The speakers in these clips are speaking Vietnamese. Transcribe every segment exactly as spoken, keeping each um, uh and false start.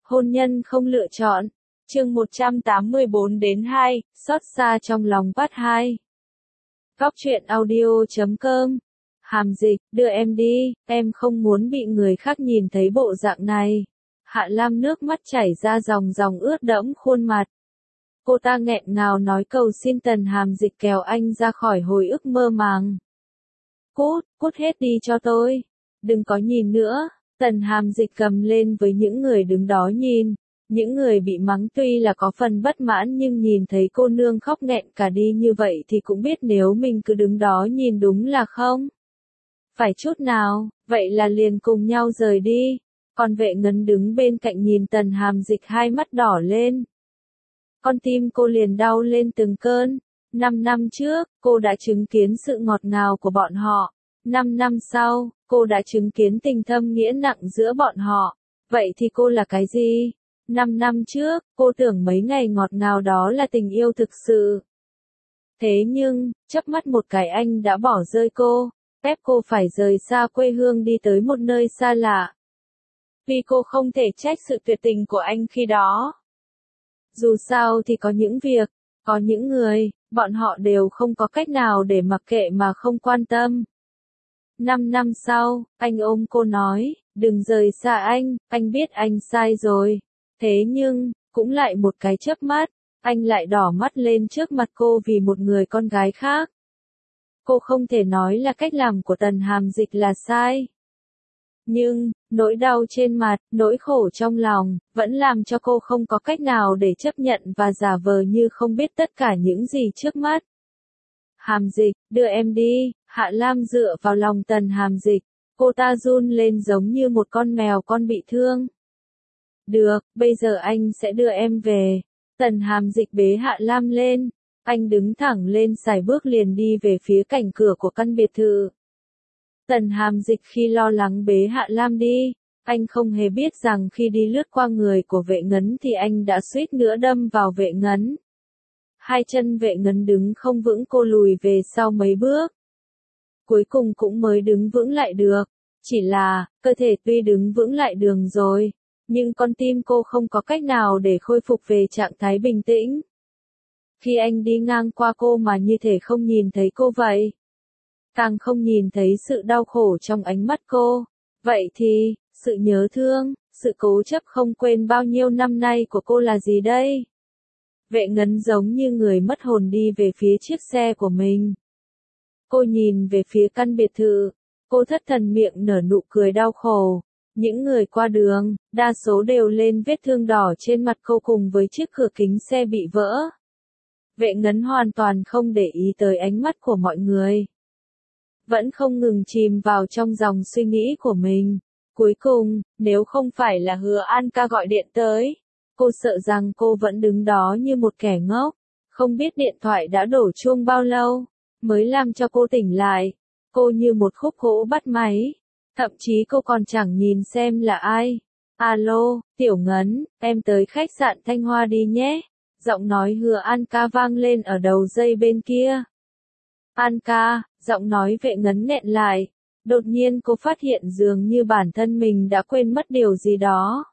Hôn nhân không lựa chọn. Chương một trăm tám mươi bốn đến hai, xót xa trong lòng part hai. Góc truyện audio chấm com. Hàm Dịch, đưa em đi, em không muốn bị người khác nhìn thấy bộ dạng này. Hạ Lam nước mắt chảy ra dòng dòng ướt đẫm khuôn mặt. Cô ta nghẹn ngào nói cầu xin Tần Hàm Dịch kéo anh ra khỏi hồi ức mơ màng. Cút, cút hết đi cho tôi. Đừng có nhìn nữa. Tần Hàm Dịch cầm lên với những người đứng đó nhìn. Những người bị mắng tuy là có phần bất mãn nhưng nhìn thấy cô nương khóc nghẹn cả đi như vậy thì cũng biết nếu mình cứ đứng đó nhìn đúng là không phải chút nào, vậy là liền cùng nhau rời đi. Còn Vệ Ngấn đứng bên cạnh nhìn Tần Hàm Dịch hai mắt đỏ lên. Con tim cô liền đau lên từng cơn. Năm năm trước, cô đã chứng kiến sự ngọt ngào của bọn họ. Năm năm sau, cô đã chứng kiến tình thâm nghĩa nặng giữa bọn họ. Vậy thì cô là cái gì? Năm năm trước, cô tưởng mấy ngày ngọt ngào đó là tình yêu thực sự. Thế nhưng, chớp mắt một cái anh đã bỏ rơi cô, ép cô phải rời xa quê hương đi tới một nơi xa lạ. Vì cô không thể trách sự tuyệt tình của anh khi đó. Dù sao thì có những việc, có những người, bọn họ đều không có cách nào để mặc kệ mà không quan tâm. Năm năm sau, anh ôm cô nói, đừng rời xa anh, anh biết anh sai rồi. Thế nhưng, cũng lại một cái chớp mắt, anh lại đỏ mắt lên trước mặt cô vì một người con gái khác. Cô không thể nói là cách làm của Tần Hàm Dịch là sai. Nhưng, nỗi đau trên mặt, nỗi khổ trong lòng, vẫn làm cho cô không có cách nào để chấp nhận và giả vờ như không biết tất cả những gì trước mắt. Hàm Dịch, đưa em đi. Hạ Lam dựa vào lòng Tần Hàm Dịch, cô ta run lên giống như một con mèo con bị thương. Được, bây giờ anh sẽ đưa em về. Tần Hàm Dịch bế Hạ Lam lên, anh đứng thẳng lên sải bước liền đi về phía cạnh cửa của căn biệt thự. Tần Hàm Dịch khi lo lắng bế Hạ Lam đi, anh không hề biết rằng khi đi lướt qua người của Vệ Ngấn thì anh đã suýt nữa đâm vào Vệ Ngấn. Hai chân Vệ Ngấn đứng không vững, cô lùi về sau mấy bước. Cuối cùng cũng mới đứng vững lại được, chỉ là, cơ thể tuy đứng vững lại đường rồi, nhưng con tim cô không có cách nào để khôi phục về trạng thái bình tĩnh. Khi anh đi ngang qua cô mà như thể không nhìn thấy cô vậy. Càng không nhìn thấy sự đau khổ trong ánh mắt cô. Vậy thì, sự nhớ thương, sự cố chấp không quên bao nhiêu năm nay của cô là gì đây? Vệ Ngấn giống như người mất hồn đi về phía chiếc xe của mình. Cô nhìn về phía căn biệt thự. Cô thất thần miệng nở nụ cười đau khổ. Những người qua đường, đa số đều lên vết thương đỏ trên mặt cô cùng với chiếc cửa kính xe bị vỡ. Vệ Ngấn hoàn toàn không để ý tới ánh mắt của mọi người. Vẫn không ngừng chìm vào trong dòng suy nghĩ của mình. Cuối cùng, nếu không phải là Hứa An ca gọi điện tới, cô sợ rằng cô vẫn đứng đó như một kẻ ngốc. Không biết điện thoại đã đổ chuông bao lâu, mới làm cho cô tỉnh lại. Cô như một khúc gỗ bắt máy. Thậm chí cô còn chẳng nhìn xem là ai. Alo, Tiểu Ngấn, em tới khách sạn Thanh Hoa đi nhé. Giọng nói Hứa An ca vang lên ở đầu dây bên kia. An ca, giọng nói Vệ Ngấn nghẹn lại. Đột nhiên cô phát hiện dường như bản thân mình đã quên mất điều gì đó.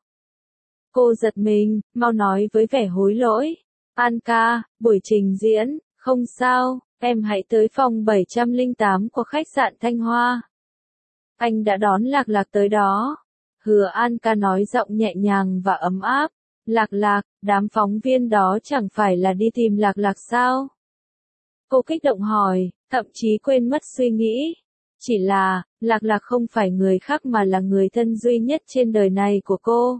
Cô giật mình, mau nói với vẻ hối lỗi. An ca, buổi trình diễn, không sao, em hãy tới phòng bảy trăm lẻ tám của khách sạn Thanh Hoa. Anh đã đón Lạc Lạc tới đó. Hứa An ca nói giọng nhẹ nhàng và ấm áp. Lạc Lạc, đám phóng viên đó chẳng phải là đi tìm Lạc Lạc sao? Cô kích động hỏi, thậm chí quên mất suy nghĩ. Chỉ là, Lạc Lạc không phải người khác mà là người thân duy nhất trên đời này của cô.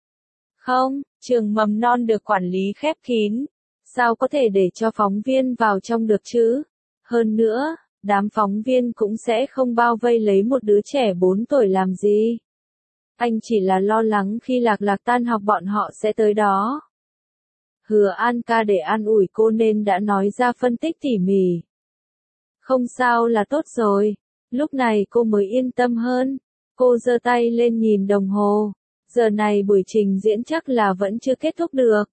Không, trường mầm non được quản lý khép kín. Sao có thể để cho phóng viên vào trong được chứ? Hơn nữa, đám phóng viên cũng sẽ không bao vây lấy một đứa trẻ bốn tuổi làm gì. Anh chỉ là lo lắng khi Lạc Lạc tan học bọn họ sẽ tới đó. Hứa An ca để an ủi cô nên đã nói ra phân tích tỉ mỉ. Không sao là tốt rồi. Lúc này cô mới yên tâm hơn. Cô giơ tay lên nhìn đồng hồ. Giờ này buổi trình diễn chắc là vẫn chưa kết thúc được.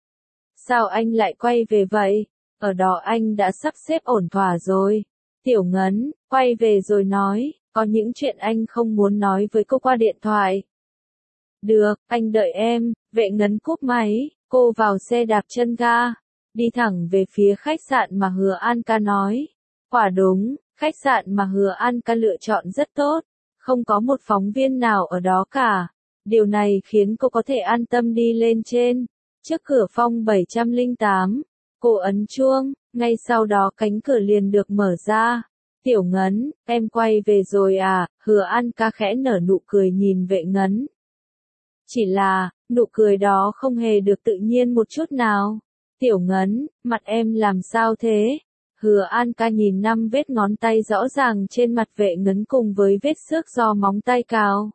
Sao anh lại quay về vậy? Ở đó anh đã sắp xếp ổn thỏa rồi. Tiểu Ngấn, quay về rồi nói, có những chuyện anh không muốn nói với cô qua điện thoại. Được, anh đợi em, vệ ngấn cúp máy, cô vào xe đạp chân ga, đi thẳng về phía khách sạn mà Hứa An ca nói. Quả đúng, khách sạn mà Hứa An ca lựa chọn rất tốt, không có một phóng viên nào ở đó cả. Điều này khiến cô có thể an tâm đi lên trên. Trước cửa phòng bảy không tám, cô ấn chuông, ngay sau đó cánh cửa liền được mở ra. Tiểu Ngấn, em quay về rồi à? Hứa An ca khẽ nở nụ cười nhìn Vệ Ngấn. Chỉ là, nụ cười đó không hề được tự nhiên một chút nào. Tiểu Ngấn, mặt em làm sao thế? Hứa An ca nhìn năm vết ngón tay rõ ràng trên mặt Vệ Ngấn cùng với vết xước do móng tay cào.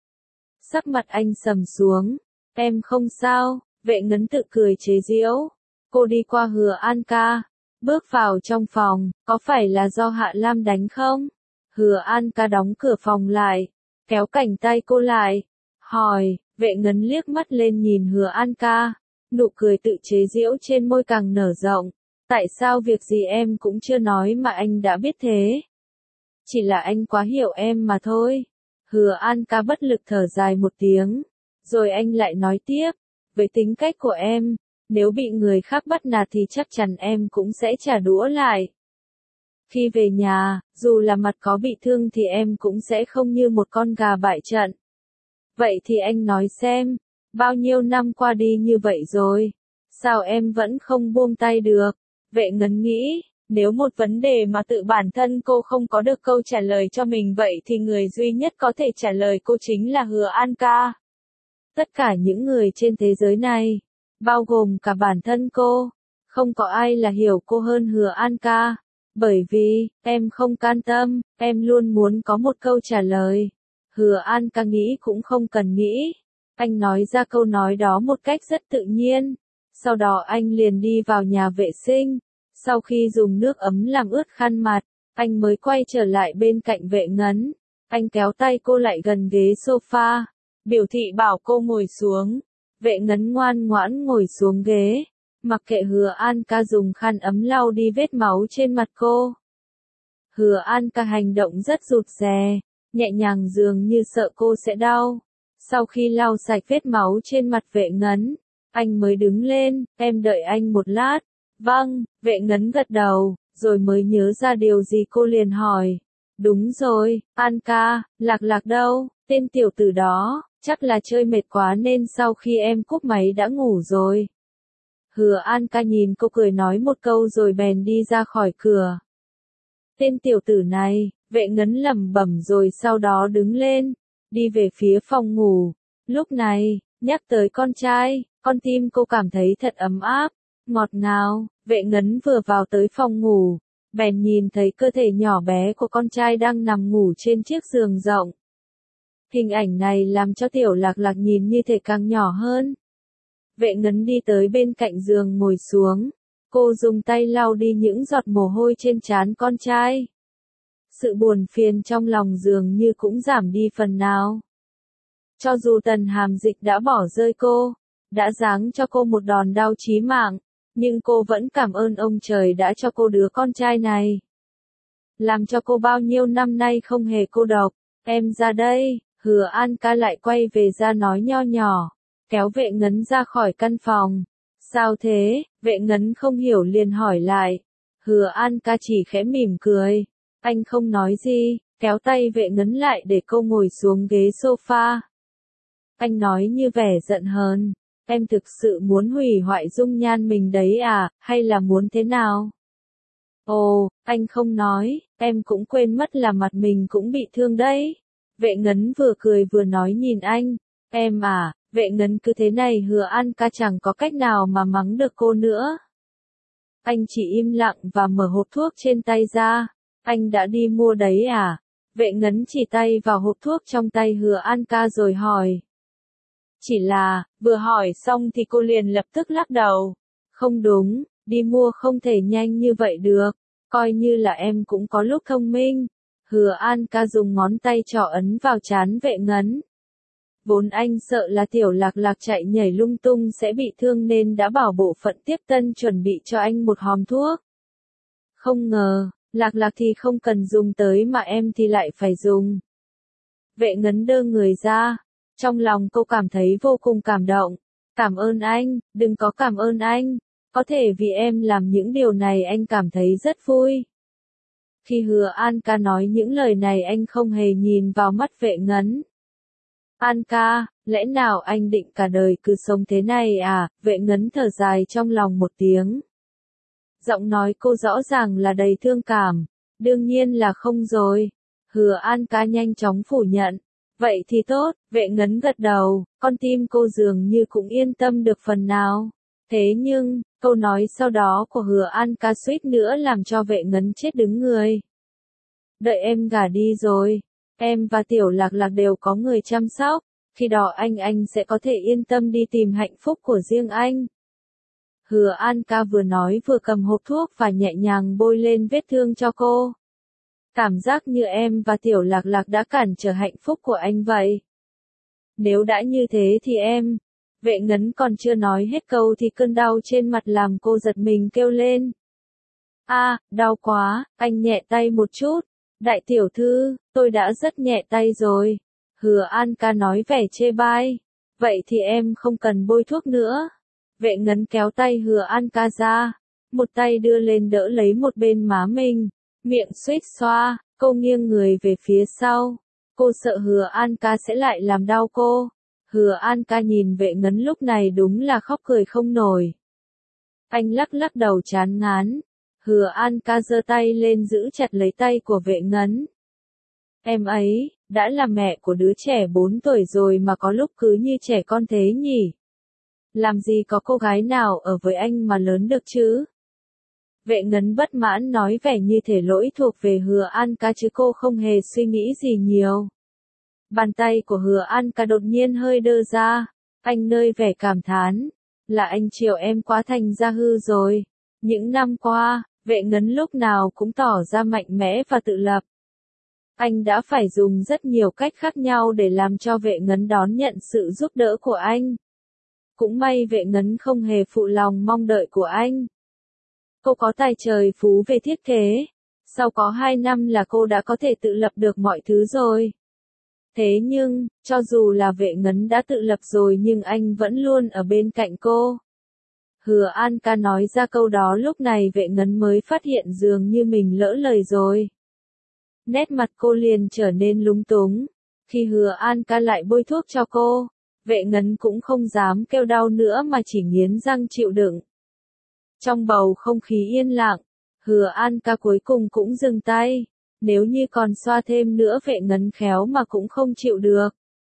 Sắc mặt anh sầm xuống. Em không sao, Vệ Ngấn tự cười chế giễu. Cô đi qua Hứa An ca, bước vào trong phòng, có phải là do Hạ Lam đánh không? Hứa An ca đóng cửa phòng lại, kéo cánh tay cô lại, hỏi. Vệ Ngấn liếc mắt lên nhìn Hứa An ca, nụ cười tự chế giễu trên môi càng nở rộng. Tại sao việc gì em cũng chưa nói mà anh đã biết thế? Chỉ là anh quá hiểu em mà thôi. Hứa An ca bất lực thở dài một tiếng, rồi anh lại nói tiếp, với tính cách của em, nếu bị người khác bắt nạt thì chắc chắn em cũng sẽ trả đũa lại. Khi về nhà, dù là mặt có bị thương thì em cũng sẽ không như một con gà bại trận. Vậy thì anh nói xem, bao nhiêu năm qua đi như vậy rồi, sao em vẫn không buông tay được? Vệ Ngấn nghĩ, nếu một vấn đề mà tự bản thân cô không có được câu trả lời cho mình vậy thì người duy nhất có thể trả lời cô chính là Hứa An ca. Tất cả những người trên thế giới này, bao gồm cả bản thân cô, không có ai là hiểu cô hơn Hứa An ca. Bởi vì, em không can tâm, em luôn muốn có một câu trả lời. Hứa An ca nghĩ cũng không cần nghĩ. Anh nói ra câu nói đó một cách rất tự nhiên. Sau đó anh liền đi vào nhà vệ sinh. Sau khi dùng nước ấm làm ướt khăn mặt, anh mới quay trở lại bên cạnh Vệ Ngấn. Anh kéo tay cô lại gần ghế sofa, biểu thị bảo cô ngồi xuống. Vệ Ngấn ngoan ngoãn ngồi xuống ghế, mặc kệ Hứa An ca dùng khăn ấm lau đi vết máu trên mặt cô. Hứa An ca hành động rất rụt rè, nhẹ nhàng dường như sợ cô sẽ đau. Sau khi lau sạch vết máu trên mặt Vệ Ngấn, anh mới đứng lên. Em đợi anh một lát. Vâng, Vệ Ngấn gật đầu, rồi mới nhớ ra điều gì cô liền hỏi. Đúng rồi, An ca, Lạc Lạc đâu? Tên tiểu tử đó, chắc là chơi mệt quá nên sau khi em cúp máy đã ngủ rồi. Hứa An ca nhìn cô cười nói một câu rồi bèn đi ra khỏi cửa. Tên tiểu tử này, Vệ Ngấn lẩm bẩm rồi sau đó đứng lên, đi về phía phòng ngủ. Lúc này, nhắc tới con trai, con tim cô cảm thấy thật ấm áp, ngọt ngào. Vệ Ngấn vừa vào tới phòng ngủ, bèn nhìn thấy cơ thể nhỏ bé của con trai đang nằm ngủ trên chiếc giường rộng. Hình ảnh này làm cho Tiểu Lạc Lạc nhìn như thể càng nhỏ hơn. Vệ Ngấn đi tới bên cạnh giường ngồi xuống. Cô dùng tay lau đi những giọt mồ hôi trên trán con trai. Sự buồn phiền trong lòng dường như cũng giảm đi phần nào. Cho dù Tần Hàm Dịch đã bỏ rơi cô, đã giáng cho cô một đòn đau chí mạng, nhưng cô vẫn cảm ơn ông trời đã cho cô đứa con trai này. Làm cho cô bao nhiêu năm nay không hề cô độc. Em ra đây. Hứa An ca lại quay về ra nói nho nhỏ, kéo Vệ Ngấn ra khỏi căn phòng. Sao thế? Vệ Ngấn không hiểu liền hỏi lại. Hứa An ca chỉ khẽ mỉm cười. Anh không nói gì, kéo tay Vệ Ngấn lại để cô ngồi xuống ghế sofa. Anh nói như vẻ giận hờn. Em thực sự muốn hủy hoại dung nhan mình đấy à, hay là muốn thế nào? Ồ, anh không nói, em cũng quên mất là mặt mình cũng bị thương đấy. Vệ Ngấn vừa cười vừa nói nhìn anh. Em à, Vệ Ngấn cứ thế này Hứa An ca chẳng có cách nào mà mắng được cô nữa. Anh chỉ im lặng và mở hộp thuốc trên tay ra. Anh đã đi mua đấy à? Vệ Ngấn chỉ tay vào hộp thuốc trong tay Hứa An ca rồi hỏi. Chỉ là, vừa hỏi xong thì cô liền lập tức lắc đầu. Không đúng, đi mua không thể nhanh như vậy được. Coi như là em cũng có lúc thông minh. Hứa An ca dùng ngón tay trỏ ấn vào trán Vệ Ngấn. Vốn anh sợ là Tiểu Lạc Lạc chạy nhảy lung tung sẽ bị thương nên đã bảo bộ phận tiếp tân chuẩn bị cho anh một hòm thuốc. Không ngờ, Lạc Lạc thì không cần dùng tới mà em thì lại phải dùng. Vệ Ngấn đơ người ra, Trong lòng cô cảm thấy vô cùng cảm động. Cảm ơn anh, đừng có cảm ơn anh. Có thể vì em làm những điều này anh cảm thấy rất vui. Khi Hứa An ca nói những lời này anh không hề nhìn vào mắt Vệ Ngấn. An ca, lẽ nào anh định cả đời cứ sống thế này à? Vệ Ngấn thở dài trong lòng một tiếng. Giọng nói cô rõ ràng là đầy thương cảm. Đương nhiên là không rồi. Hứa An ca nhanh chóng phủ nhận. Vậy thì tốt, Vệ Ngấn gật đầu, con tim cô dường như cũng yên tâm được phần nào. Thế nhưng, câu nói sau đó của Hứa An ca suýt nữa làm cho Vệ Ngấn chết đứng người. Đợi em gả đi rồi, em và Tiểu Lạc Lạc đều có người chăm sóc, khi đó anh anh sẽ có thể yên tâm đi tìm hạnh phúc của riêng anh. Hứa An ca vừa nói vừa cầm hộp thuốc và nhẹ nhàng bôi lên vết thương cho cô. Cảm giác như em và Tiểu Lạc Lạc đã cản trở hạnh phúc của anh vậy. Nếu đã như thế thì em... Vệ Ngấn còn chưa nói hết câu thì cơn đau trên mặt làm cô giật mình kêu lên. A, à, đau quá, anh nhẹ tay một chút. Đại tiểu thư, tôi đã rất nhẹ tay rồi. Hứa An ca nói vẻ chê bai. Vậy thì em không cần bôi thuốc nữa. Vệ Ngấn kéo tay Hứa An ca ra. Một tay đưa lên đỡ lấy một bên má mình. Miệng suýt xoa, cô nghiêng người về phía sau. Cô sợ Hứa An ca sẽ lại làm đau cô. Hứa An ca nhìn Vệ Ngấn lúc này đúng là khóc cười không nổi. Anh lắc lắc đầu chán ngán. Hứa An ca giơ tay lên giữ chặt lấy tay của Vệ Ngấn. Em ấy, đã là mẹ của đứa trẻ bốn tuổi rồi mà có lúc cứ như trẻ con thế nhỉ? Làm gì có cô gái nào ở với anh mà lớn được chứ? Vệ Ngấn bất mãn nói vẻ như thể lỗi thuộc về Hứa An ca chứ cô không hề suy nghĩ gì nhiều. Bàn tay của Hứa An ca đột nhiên hơi đơ ra. Anh nơi vẻ cảm thán. Là anh chiều em quá thành ra hư rồi. Những năm qua, Vệ Ngấn lúc nào cũng tỏ ra mạnh mẽ và tự lập. Anh đã phải dùng rất nhiều cách khác nhau để làm cho Vệ Ngấn đón nhận sự giúp đỡ của anh. Cũng may Vệ Ngấn không hề phụ lòng mong đợi của anh. Cô có tài trời phú về thiết kế. Sau có hai năm là cô đã có thể tự lập được mọi thứ rồi. Thế nhưng, cho dù là Vệ Ngấn đã tự lập rồi nhưng anh vẫn luôn ở bên cạnh cô. Hứa An ca nói ra câu đó lúc này Vệ Ngấn mới phát hiện dường như mình lỡ lời rồi. Nét mặt cô liền trở nên lúng túng. Khi Hứa An ca lại bôi thuốc cho cô, Vệ Ngấn cũng không dám kêu đau nữa mà chỉ nghiến răng chịu đựng. Trong bầu không khí yên lặng, Hứa An ca cuối cùng cũng dừng tay. Nếu như còn xoa thêm nữa Vệ Ngấn khéo mà cũng không chịu được.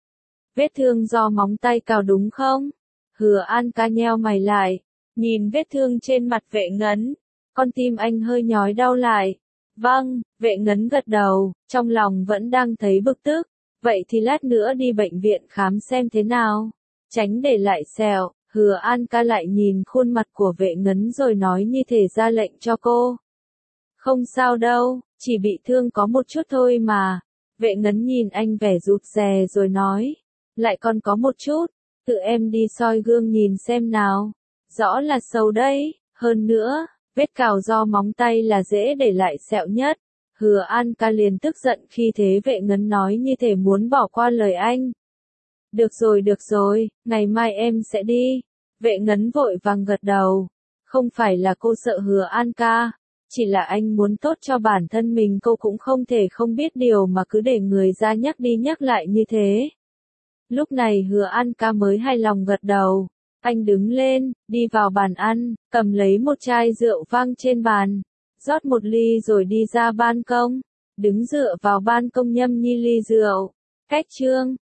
Vết thương do móng tay cào đúng không? Hứa An ca nheo mày lại, nhìn vết thương trên mặt Vệ Ngấn, con tim anh hơi nhói đau lại. Vâng, Vệ Ngấn gật đầu, trong lòng vẫn đang thấy bực tức. Vậy thì lát nữa đi bệnh viện khám xem thế nào. Tránh để lại sẹo. Hứa An ca lại nhìn khuôn mặt của Vệ Ngấn rồi nói như thể ra lệnh cho cô. Không sao đâu, chỉ bị thương có một chút thôi mà. Vệ Ngấn nhìn anh vẻ rụt rè rồi nói. Lại còn có một chút, tự em đi soi gương nhìn xem nào. Rõ là sâu đấy, hơn nữa, vết cào do móng tay là dễ để lại sẹo nhất. Hứa An ca liền tức giận khi thế Vệ Ngấn nói như thể muốn bỏ qua lời anh. Được rồi được rồi, ngày mai em sẽ đi. Vệ Ngấn vội vàng gật đầu. Không phải là cô sợ Hứa An ca, chỉ là anh muốn tốt cho bản thân mình, cô cũng không thể không biết điều mà cứ để người ra nhắc đi nhắc lại như thế. Lúc này Hứa An ca mới hài lòng gật đầu. Anh đứng lên, đi vào bàn ăn, cầm lấy một chai rượu vang trên bàn, rót một ly rồi đi ra ban công, đứng dựa vào ban công nhâm nhi ly rượu. Cách chương